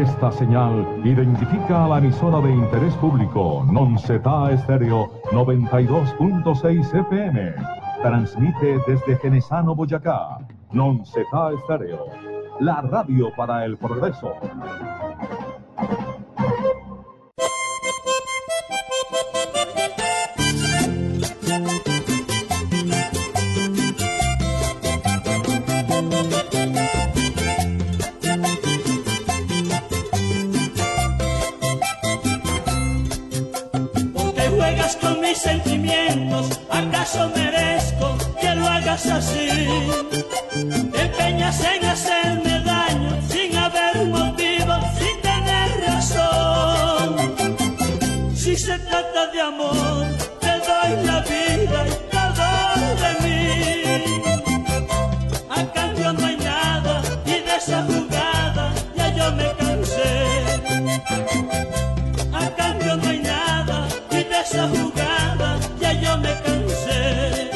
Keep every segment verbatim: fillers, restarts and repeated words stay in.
Esta señal identifica a la emisora de interés público Non Zeta Estéreo noventa y dos punto seis F M. Transmite desde Genesano, Boyacá. Non Zeta Estéreo, la radio para el progreso. Sentimientos, ¿acaso merezco que lo hagas así? Te empeñas en hacerme daño sin haber motivo, sin tener razón. Si se trata de amor, te doy la vida y todo de mí. A cambio no hay nada y de esa jugada ya yo me cansé. A cambio no hay nada y de esa jugada ya yo me cansé.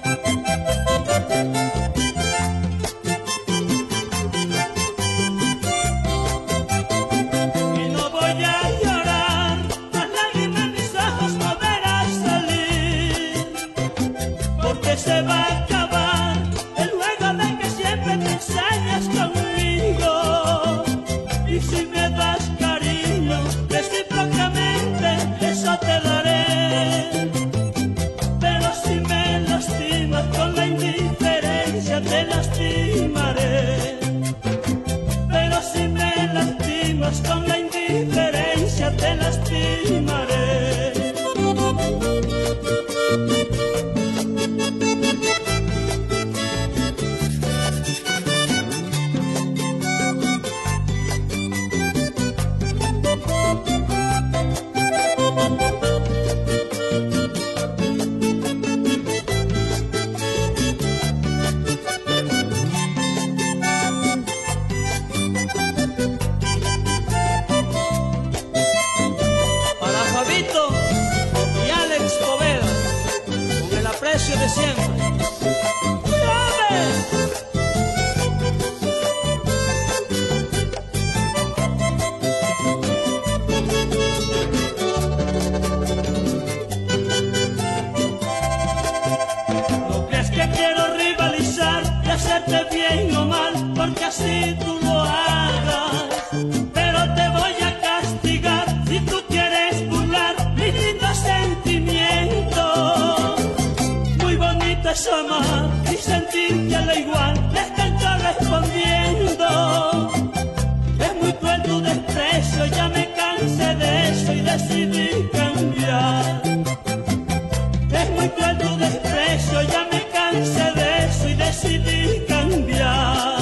Y no voy a llorar, las lágrimas en mis ojos no verás salir, porque se va a acabar el juego de que siempre te ensañas conmigo. Y si me das cariño, recíprocamente eso te daré. Con la indiferencia te lastimaré. Pero si me lastimas con la indiferencia te lastimaré. De siempre. No crees que quiero rivalizar y hacerte bien o mal, porque así tú lo hagas. Pero te voy a castigar si tú quieres burlar mis lindos sentimientos. Es amar y sentir que a la igual le estoy correspondiendo. Es muy cruel tu desprecio, ya me cansé de eso y decidí cambiar. Es muy cruel tu desprecio, ya me cansé de eso y decidí cambiar.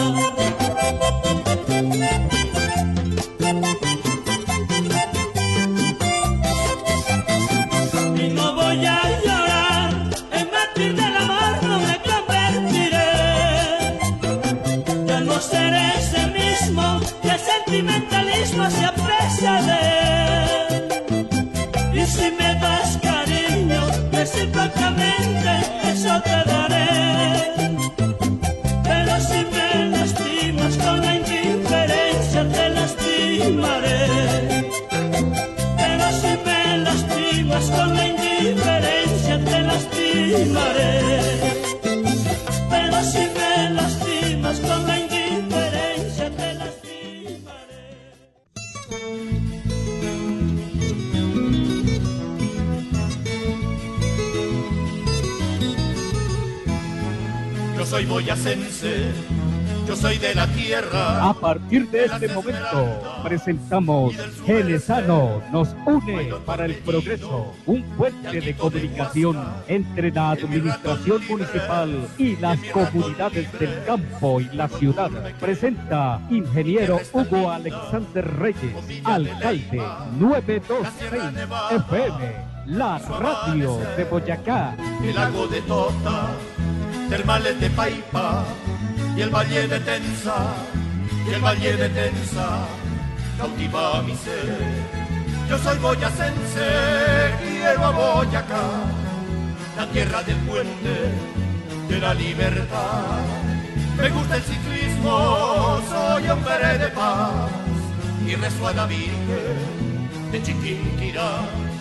Y no voy a llorar, en mártir del amor no me convertiré. Ya no seré ese mismo, que el sentimentalismo se aprecia de él. Y si me das cariño, recíprocamente eso te daré. Pero si me lastimas con la indiferencia te lastimaré. Pero si me lastimas con la indiferencia te lastimaré. Pero si me lastimas con la indiferencia te lastimaré. Yo soy boyacense, yo soy de la tierra. A partir de este momento presentamos Genesano nos une para el progreso, un puente de comunicación entre la administración municipal y las comunidades del campo y la ciudad. Presenta Ingeniero Hugo Alexander Reyes, alcalde. Novecientos veintiséis F M, la radio de Boyacá. El lago de Tota, termales de Paipa y el valle de Tensa, y el valle de Tensa cautiva mi ser. Yo soy boyacense, quiero a Boyacá, la tierra del puente, de la libertad. Me gusta el ciclismo, soy hombre de paz, y rezo a la Virgen de Chiquinquirá.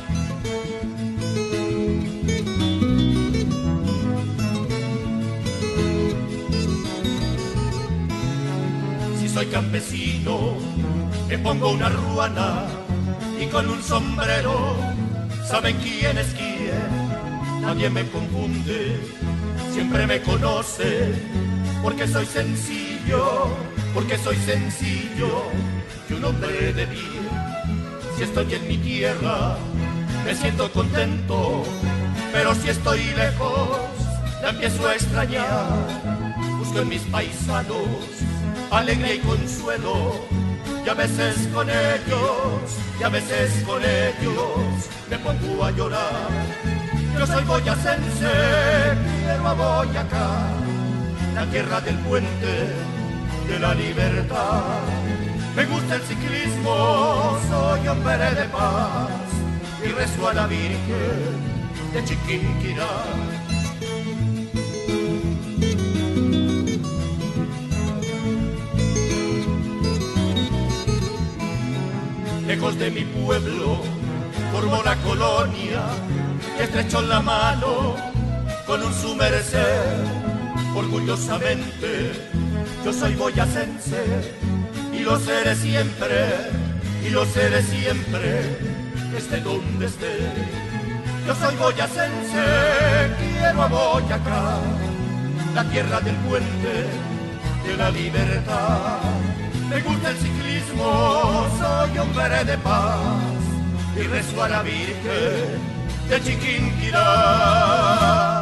Si soy campesino, me pongo una ruana y con un sombrero, ¿saben quién es quién? Nadie me confunde, siempre me conoce, porque soy sencillo, porque soy sencillo, y un hombre de bien. Si estoy en mi tierra, me siento contento, pero si estoy lejos, la empiezo a extrañar. Busco en mis paisanos alegría y consuelo, y a veces con ellos, y a veces con ellos, me pongo a llorar. Yo soy boyacense, quiero a Boyacá, la tierra del puente de la libertad. Me gusta el ciclismo, soy hombre de paz, y rezo a la Virgen de Chiquinquirá. Lejos de mi pueblo, formó la colonia, y estrechó la mano con un su merced. Orgullosamente, yo soy boyacense, y lo seré siempre, y lo seré siempre, esté donde esté. Yo soy boyacense, quiero a Boyacá, la tierra del puente de la libertad. Me gusta el ciclismo, soy hombre de paz, y rezo a la Virgen de Chiquinquirá.